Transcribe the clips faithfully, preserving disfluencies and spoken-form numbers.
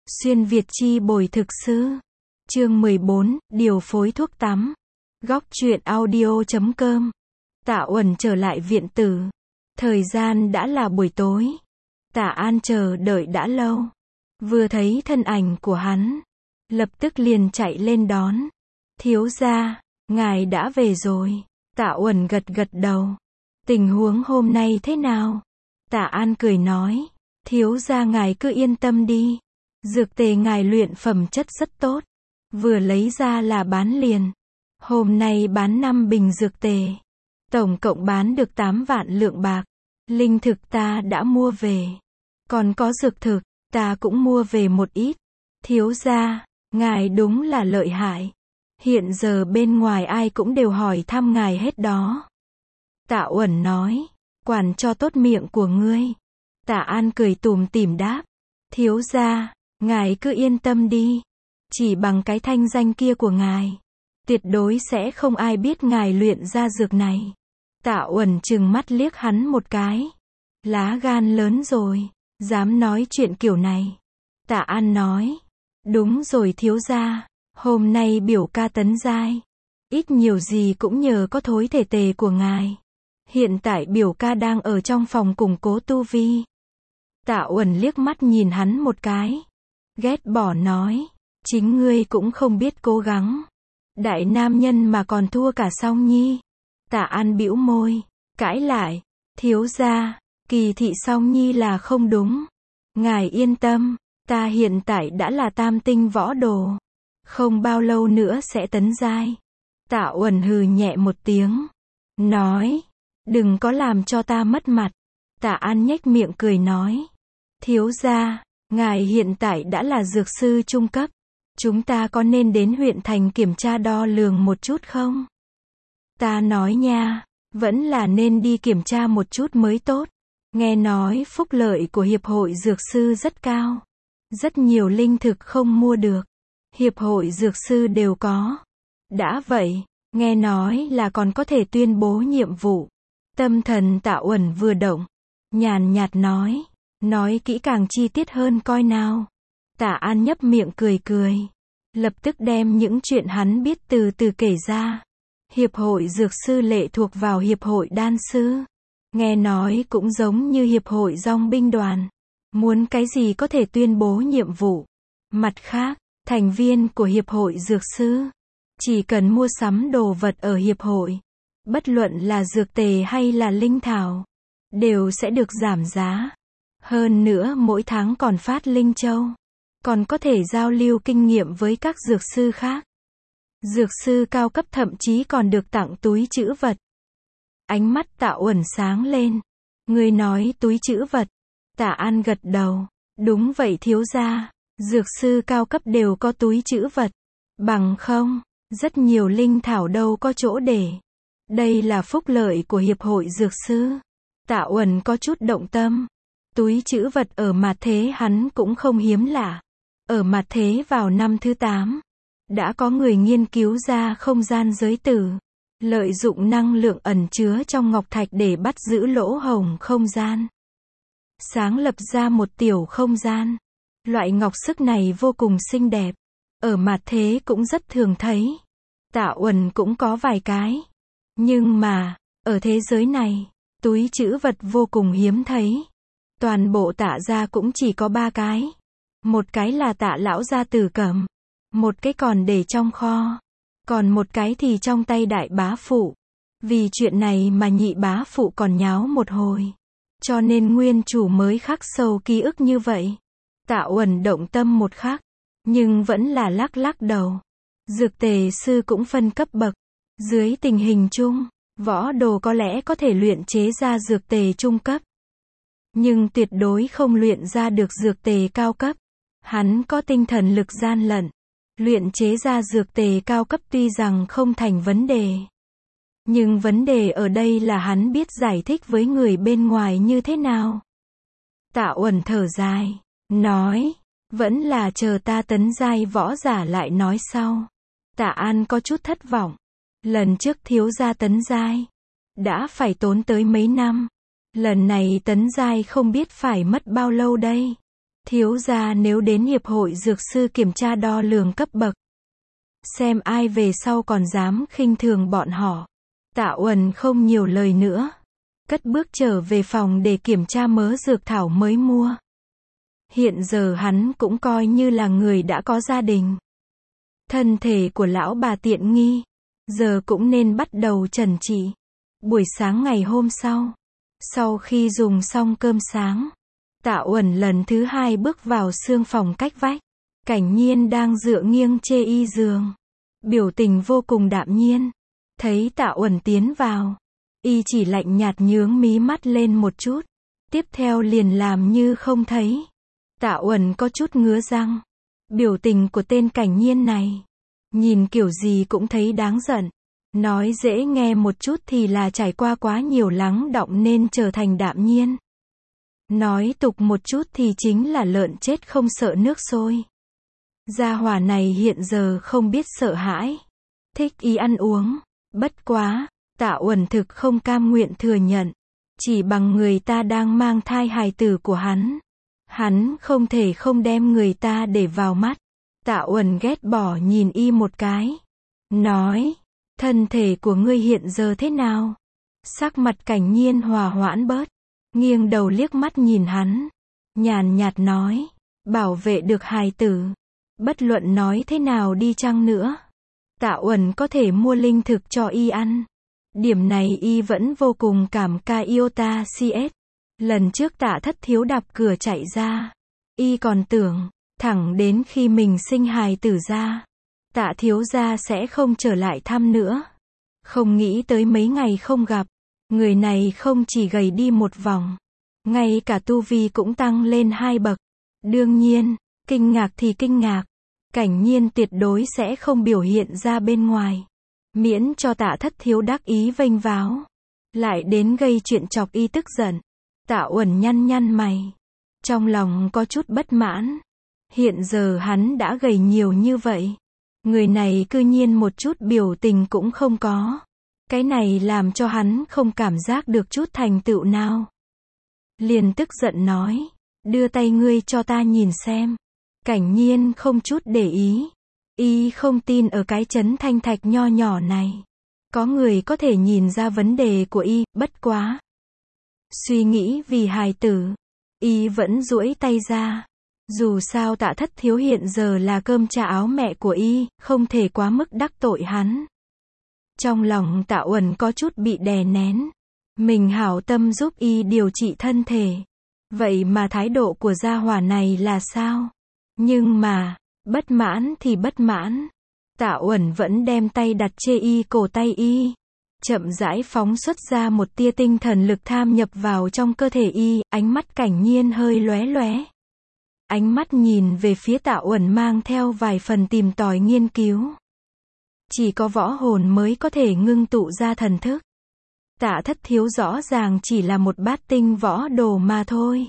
Xuyên Việt chi bồi thực sư. Chương mười bốn, điều phối thuốc tắm. Góc truyện audio chấm com. Tạ Uẩn trở lại viện tử. Thời gian đã là buổi tối. Tạ An chờ đợi đã lâu. Vừa thấy thân ảnh của hắn, lập tức liền chạy lên đón. Thiếu gia, ngài đã về rồi. Tạ Uẩn gật gật đầu. Tình huống hôm nay thế nào? Tạ An cười nói. Thiếu gia ngài cứ yên tâm đi. Dược tề ngài luyện phẩm chất rất tốt. Vừa lấy ra là bán liền. Hôm nay bán năm bình dược tề. Tổng cộng bán được tám vạn lượng bạc. Linh thực ta đã mua về. Còn có dược thực, ta cũng mua về một ít. Thiếu gia, ngài đúng là lợi hại. Hiện giờ bên ngoài ai cũng đều hỏi thăm ngài hết đó. Tạ Uẩn nói, quản cho tốt miệng của ngươi. Tạ An cười tủm tỉm đáp, thiếu gia, ngài cứ yên tâm đi. Chỉ bằng cái thanh danh kia của ngài, tuyệt đối sẽ không ai biết ngài luyện ra dược này. Tạ Uẩn trừng mắt liếc hắn một cái. Lá gan lớn rồi, dám nói chuyện kiểu này. Tạ An nói, đúng rồi thiếu gia, hôm nay biểu ca tấn giai. Ít nhiều gì cũng nhờ có thối thể tề của ngài. Hiện tại biểu ca đang ở trong phòng củng cố tu vi. Tạ Uẩn liếc mắt nhìn hắn một cái. Ghét bỏ nói, chính ngươi cũng không biết cố gắng. Đại nam nhân mà còn thua cả Song Nhi. Tạ An bĩu môi, cãi lại, thiếu gia, kỳ thị Song Nhi là không đúng. Ngài yên tâm, ta hiện tại đã là tam tinh võ đồ. Không bao lâu nữa sẽ tấn giai. Tạ Uẩn hừ nhẹ một tiếng. Nói, đừng có làm cho ta mất mặt. Tạ An nhếch miệng cười nói. Thiếu gia, ngài hiện tại đã là dược sư trung cấp. Chúng ta có nên đến huyện thành kiểm tra đo lường một chút không? Ta nói nha, vẫn là nên đi kiểm tra một chút mới tốt. Nghe nói phúc lợi của Hiệp hội Dược sư rất cao. Rất nhiều linh thực không mua được. Hiệp hội Dược sư đều có. Đã vậy, nghe nói là còn có thể tuyên bố nhiệm vụ. Tâm thần Tạ Uẩn vừa động. Nhàn nhạt nói. Nói kỹ càng chi tiết hơn coi nào. Tạ An nhấp miệng cười cười. Lập tức đem những chuyện hắn biết từ từ kể ra. Hiệp hội Dược sư lệ thuộc vào Hiệp hội Đan sư. Nghe nói cũng giống như Hiệp hội Dong binh đoàn. Muốn cái gì có thể tuyên bố nhiệm vụ. Mặt khác, thành viên của Hiệp hội Dược sư chỉ cần mua sắm đồ vật ở Hiệp hội, bất luận là dược tề hay là linh thảo, đều sẽ được giảm giá. Hơn nữa mỗi tháng còn phát linh châu. Còn có thể giao lưu kinh nghiệm với các dược sư khác. Dược sư cao cấp thậm chí còn được tặng túi trữ vật. Ánh mắt Tạ Uẩn sáng lên. Người nói túi trữ vật. Tạ An gật đầu. Đúng vậy thiếu gia. Dược sư cao cấp đều có túi trữ vật. Bằng không, rất nhiều linh thảo đâu có chỗ để. Đây là phúc lợi của Hiệp hội Dược sư. Tạ Uẩn có chút động tâm. Túi trữ vật ở mặt thế hắn cũng không hiếm lạ. Ở mặt thế vào năm thứ tám, đã có người nghiên cứu ra không gian giới tử. Lợi dụng năng lượng ẩn chứa trong ngọc thạch để bắt giữ lỗ hổng không gian. Sáng lập ra một tiểu không gian. Loại ngọc sức này vô cùng xinh đẹp. Ở mặt thế cũng rất thường thấy. Tạ Uẩn cũng có vài cái. Nhưng mà, ở thế giới này, túi trữ vật vô cùng hiếm thấy. Toàn bộ Tạ gia cũng chỉ có ba cái. Một cái là Tạ lão gia tử cầm. Một cái còn để trong kho. Còn một cái thì trong tay đại bá phụ. Vì chuyện này mà nhị bá phụ còn nháo một hồi. Cho nên nguyên chủ mới khắc sâu ký ức như vậy. Tạ Uẩn động tâm một khắc. Nhưng vẫn là lắc lắc đầu. Dược tề sư cũng phân cấp bậc. Dưới tình hình chung, võ đồ có lẽ có thể luyện chế ra dược tề trung cấp. Nhưng tuyệt đối không luyện ra được dược tề cao cấp. Hắn có tinh thần lực gian lận. Luyện chế ra dược tề cao cấp tuy rằng không thành vấn đề. Nhưng vấn đề ở đây là hắn biết giải thích với người bên ngoài như thế nào. Tạ Uẩn thở dài, nói, vẫn là chờ ta tấn giai võ giả lại nói sau. Tạ An có chút thất vọng. Lần trước thiếu gia tấn giai, đã phải tốn tới mấy năm. Lần này tấn giai không biết phải mất bao lâu đây. Thiếu gia nếu đến hiệp hội dược sư kiểm tra đo lường cấp bậc, xem ai về sau còn dám khinh thường bọn họ. Tạ Uẩn không nhiều lời nữa, cất bước trở về phòng để kiểm tra mớ dược thảo mới mua. Hiện giờ hắn cũng coi như là người đã có gia đình. Thân thể của lão bà tiện nghi, giờ cũng nên bắt đầu trần trị. Buổi sáng ngày hôm sau, sau khi dùng xong cơm sáng, Tạ Uẩn lần thứ hai bước vào sương phòng cách vách. Cảnh Nhiên đang dựa nghiêng chê y giường, biểu tình vô cùng đạm nhiên. Thấy Tạ Uẩn tiến vào, y chỉ lạnh nhạt nhướng mí mắt lên một chút, tiếp theo liền làm như không thấy. Tạ Uẩn có chút ngứa răng. Biểu tình của tên Cảnh Nhiên này, nhìn kiểu gì cũng thấy đáng giận. Nói dễ nghe một chút thì là trải qua quá nhiều lắng đọng nên trở thành đạm nhiên. Nói tục một chút thì chính là lợn chết không sợ nước sôi. Gia hỏa này hiện giờ không biết sợ hãi, thích ý ăn uống. Bất quá, Tạ Uẩn thực không cam nguyện thừa nhận, chỉ bằng người ta đang mang thai hài tử của hắn, hắn không thể không đem người ta để vào mắt. Tạ Uẩn ghét bỏ nhìn y một cái, nói, thân thể của ngươi hiện giờ thế nào? Sắc mặt Cảnh Nhiên hòa hoãn bớt, nghiêng đầu liếc mắt nhìn hắn, nhàn nhạt nói, bảo vệ được hài tử, bất luận nói thế nào đi chăng nữa, Tạ Uẩn có thể mua linh thực cho y ăn. Điểm này y vẫn vô cùng cảm ca Iota xê ét. Lần trước Tạ Thất Thiếu đạp cửa chạy ra, y còn tưởng, thẳng đến khi mình sinh hài tử ra, Tạ thiếu gia sẽ không trở lại thăm nữa. Không nghĩ tới mấy ngày không gặp, người này không chỉ gầy đi một vòng, ngay cả tu vi cũng tăng lên hai bậc. Đương nhiên, kinh ngạc thì kinh ngạc, Cảnh Nhiên tuyệt đối sẽ không biểu hiện ra bên ngoài, miễn cho Tạ Thất Thiếu đắc ý vênh váo, lại đến gây chuyện chọc y tức giận. Tạ Uẩn nhăn nhăn mày, trong lòng có chút bất mãn. Hiện giờ hắn đã gầy nhiều như vậy, người này cư nhiên một chút biểu tình cũng không có. Cái này làm cho hắn không cảm giác được chút thành tựu nào. Liền tức giận nói, đưa tay ngươi cho ta nhìn xem. Cảnh Nhiên không chút để ý, y không tin ở cái trấn Thanh Thạch nho nhỏ này có người có thể nhìn ra vấn đề của y. Bất quá, suy nghĩ vì hài tử, y vẫn duỗi tay ra. Dù sao Tạ Thất Thiếu hiện giờ là cơm cha áo mẹ của y, không thể quá mức đắc tội hắn. Trong lòng Tạ Uẩn có chút bị đè nén, mình hảo tâm giúp y điều trị thân thể, vậy mà thái độ của gia hỏa này là sao? Nhưng mà, bất mãn thì bất mãn, Tạ Uẩn vẫn đem tay đặt chê y cổ tay y, chậm rãi phóng xuất ra một tia tinh thần lực tham nhập vào trong cơ thể y. Ánh mắt Cảnh Nhiên hơi lóe lóe, ánh mắt nhìn về phía Tạ Uẩn mang theo vài phần tìm tòi nghiên cứu. Chỉ có võ hồn mới có thể ngưng tụ ra thần thức. Tạ Thất Thiếu rõ ràng chỉ là một bát tinh võ đồ mà thôi,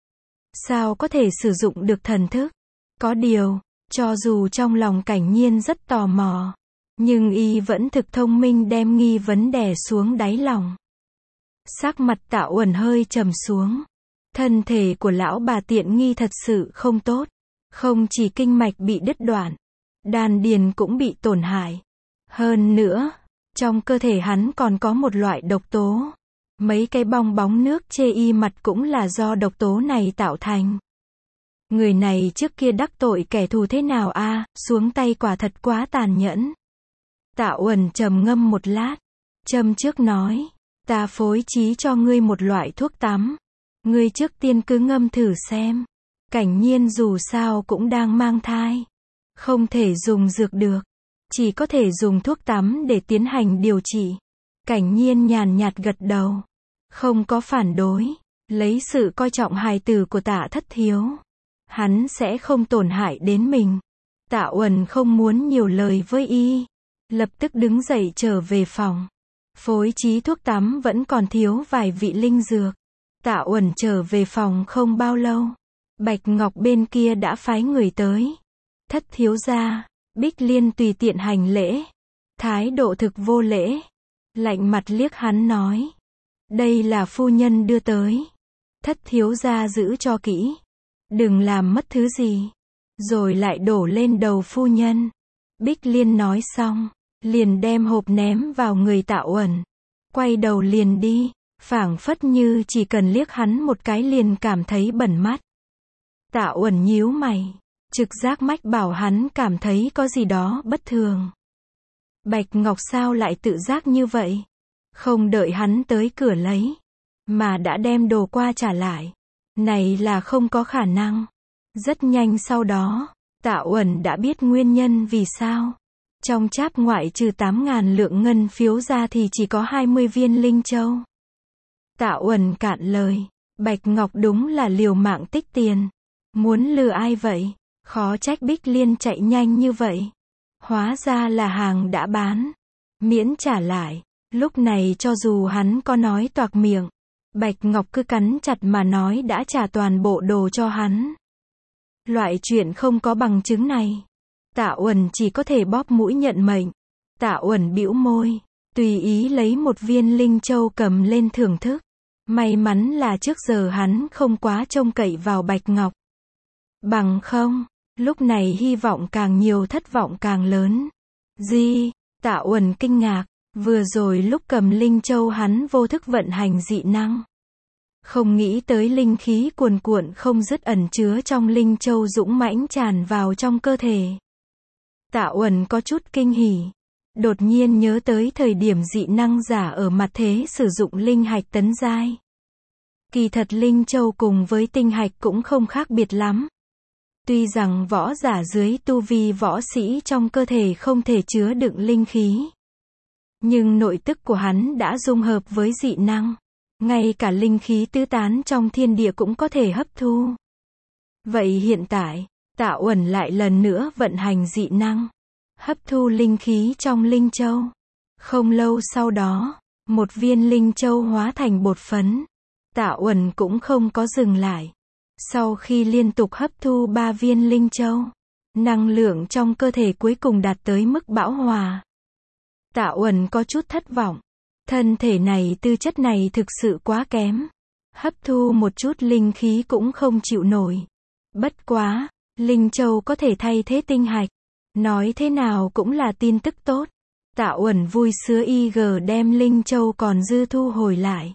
sao có thể sử dụng được thần thức? Có điều, cho dù trong lòng Cảnh Nhiên rất tò mò, nhưng y vẫn thực thông minh đem nghi vấn đè xuống đáy lòng. Sắc mặt Tạ Uẩn hơi trầm xuống. Thân thể của lão bà tiện nghi thật sự không tốt, không chỉ kinh mạch bị đứt đoạn, đan điền cũng bị tổn hại. Hơn nữa, trong cơ thể hắn còn có một loại độc tố. Mấy cái bong bóng nước chê y mặt cũng là do độc tố này tạo thành. Người này trước kia đắc tội kẻ thù thế nào a, à, xuống tay quả thật quá tàn nhẫn. Tạ Uẩn trầm ngâm một lát, châm trước nói, ta phối trí cho ngươi một loại thuốc tắm. Ngươi trước tiên cứ ngâm thử xem. Cảnh Nhiên dù sao cũng đang mang thai, không thể dùng dược được, chỉ có thể dùng thuốc tắm để tiến hành điều trị. Cảnh Nhiên nhàn nhạt gật đầu, không có phản đối. Lấy sự coi trọng hài tử của Tạ Thất Thiếu, hắn sẽ không tổn hại đến mình. Tạ Uẩn không muốn nhiều lời với y, lập tức đứng dậy trở về phòng. Phối trí thuốc tắm vẫn còn thiếu vài vị linh dược. Tạ Uẩn trở về phòng không bao lâu, Bạch Ngọc bên kia đã phái người tới. Thất thiếu gia, Bích Liên tùy tiện hành lễ, thái độ thực vô lễ, lạnh mặt liếc hắn nói, đây là phu nhân đưa tới, thất thiếu gia giữ cho kỹ. Đừng làm mất thứ gì. Rồi lại đổ lên đầu phu nhân. Bích Liên nói xong, liền đem hộp ném vào người Tạ Uẩn. Quay đầu liền đi, phảng phất như chỉ cần liếc hắn một cái liền cảm thấy bẩn mắt. Tạ Uẩn nhíu mày, trực giác mách bảo hắn cảm thấy có gì đó bất thường. Bạch Ngọc sao lại tự giác như vậy? Không đợi hắn tới cửa lấy, mà đã đem đồ qua trả lại. Này là không có khả năng. Rất nhanh sau đó, Tạ Uẩn đã biết nguyên nhân vì sao. Trong cháp ngoại trừ tám ngàn lượng ngân phiếu ra thì chỉ có hai mươi viên linh châu. Tạ Uẩn cạn lời, Bạch Ngọc đúng là liều mạng tích tiền. Muốn lừa ai vậy? Khó trách Bích Liên chạy nhanh như vậy. Hóa ra là hàng đã bán. Miễn trả lại. Lúc này cho dù hắn có nói toạc miệng, Bạch Ngọc cứ cắn chặt mà nói đã trả toàn bộ đồ cho hắn. Loại chuyện không có bằng chứng này. Tạ Uẩn chỉ có thể bóp mũi nhận mệnh. Tạ Uẩn bĩu môi, tùy ý lấy một viên linh châu cầm lên thưởng thức. May mắn là trước giờ hắn không quá trông cậy vào Bạch Ngọc. Bằng không, lúc này hy vọng càng nhiều thất vọng càng lớn. Gì? Tạ Uẩn kinh ngạc, vừa rồi lúc cầm linh châu hắn vô thức vận hành dị năng. Không nghĩ tới linh khí cuồn cuộn không dứt ẩn chứa trong linh châu dũng mãnh tràn vào trong cơ thể. Tạ Uẩn có chút kinh hỉ. Đột nhiên nhớ tới thời điểm dị năng giả ở mặt thế sử dụng linh hạch tấn giai. Kỳ thật linh châu cùng với tinh hạch cũng không khác biệt lắm. Tuy rằng võ giả dưới tu vi võ sĩ trong cơ thể không thể chứa đựng linh khí. Nhưng nội tức của hắn đã dung hợp với dị năng. Ngay cả linh khí tứ tán trong thiên địa cũng có thể hấp thu. Vậy hiện tại, Tạ Uẩn lại lần nữa vận hành dị năng. Hấp thu linh khí trong linh châu. Không lâu sau đó, một viên linh châu hóa thành bột phấn. Tạ Uẩn cũng không có dừng lại. Sau khi liên tục hấp thu ba viên linh châu, năng lượng trong cơ thể cuối cùng đạt tới mức bão hòa. Tạ Uẩn có chút thất vọng. Thân thể này tư chất này thực sự quá kém. Hấp thu một chút linh khí cũng không chịu nổi. Bất quá, linh châu có thể thay thế tinh hạch. Nói thế nào cũng là tin tức tốt. Tạ Uẩn vui sướng y gờ đem linh châu còn dư thu hồi lại.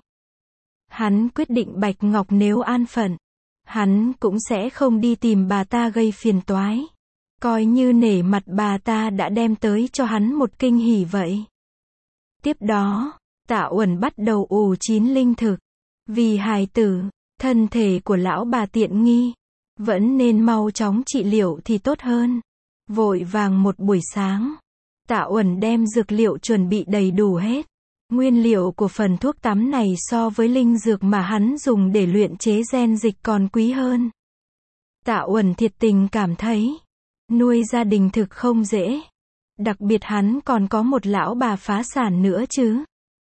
Hắn quyết định Bạch Ngọc nếu an phận, hắn cũng sẽ không đi tìm bà ta gây phiền toái. Coi như nể mặt bà ta đã đem tới cho hắn một kinh hỉ vậy. Tiếp đó, Tạ Uẩn bắt đầu ủ chín linh thực. Vì hài tử, thân thể của lão bà tiện nghi, vẫn nên mau chóng trị liệu thì tốt hơn. Vội vàng một buổi sáng, Tạ Uẩn đem dược liệu chuẩn bị đầy đủ hết. Nguyên liệu của phần thuốc tắm này so với linh dược mà hắn dùng để luyện chế gen dịch còn quý hơn. Tạ Uẩn thiệt tình cảm thấy, nuôi gia đình thực không dễ. Đặc biệt hắn còn có một lão bà phá sản nữa chứ.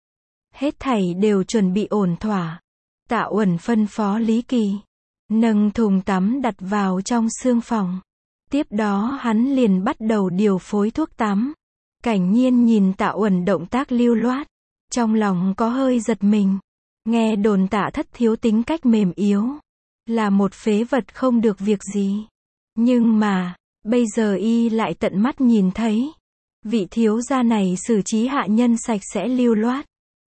Hết thảy đều chuẩn bị ổn thỏa. Tạ Uẩn phân phó Lý Kỳ, nâng thùng tắm đặt vào trong xương phòng. Tiếp đó hắn liền bắt đầu điều phối thuốc tắm. Cảnh Nhiên nhìn Tạ Uẩn động tác lưu loát, trong lòng có hơi giật mình. Nghe đồn Tạ Thất Thiếu tính cách mềm yếu, là một phế vật không được việc gì. Nhưng mà, bây giờ y lại tận mắt nhìn thấy, vị thiếu gia này xử trí hạ nhân sạch sẽ lưu loát.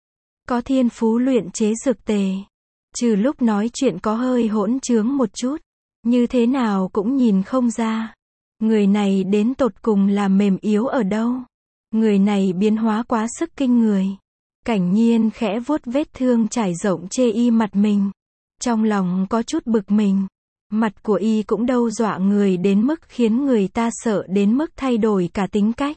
Có thiên phú luyện chế dược tề. Trừ lúc nói chuyện có hơi hỗn trướng một chút, như thế nào cũng nhìn không ra. Người này đến tột cùng là mềm yếu ở đâu? Người này biến hóa quá sức kinh người. Cảnh Nhiên khẽ vuốt vết thương trải rộng chê y mặt mình. Trong lòng có chút bực mình. Mặt của y cũng đâu dọa người đến mức khiến người ta sợ đến mức thay đổi cả tính cách.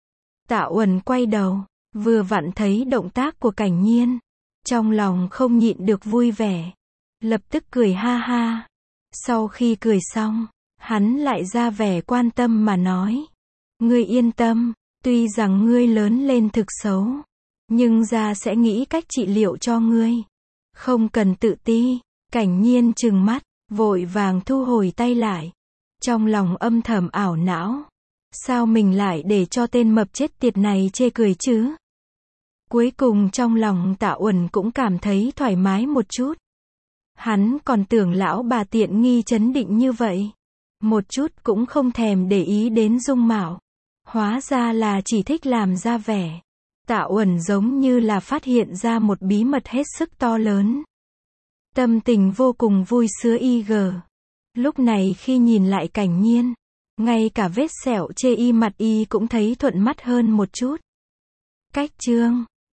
Tạ Uẩn quay đầu, vừa vặn thấy động tác của Cảnh Nhiên. Trong lòng không nhịn được vui vẻ. Lập tức cười ha ha. Sau khi cười xong, hắn lại ra vẻ quan tâm mà nói. Ngươi yên tâm, tuy rằng ngươi lớn lên thực xấu, nhưng gia sẽ nghĩ cách trị liệu cho ngươi. Không cần tự ti. Cảnh Nhiên trừng mắt, vội vàng thu hồi tay lại. Trong lòng âm thầm ảo não. Sao mình lại để cho tên mập chết tiệt này chê cười chứ? Cuối cùng trong lòng Tạ Uẩn cũng cảm thấy thoải mái một chút. Hắn còn tưởng lão bà tiện nghi chấn định như vậy. Một chút cũng không thèm để ý đến dung mạo. Hóa ra là chỉ thích làm ra vẻ. Tạ Uẩn giống như là phát hiện ra một bí mật hết sức to lớn. Tâm tình vô cùng vui sướng y gờ. Lúc này khi nhìn lại Cảnh Nhiên, ngay cả vết sẹo chê y mặt y cũng thấy thuận mắt hơn một chút. Cách chương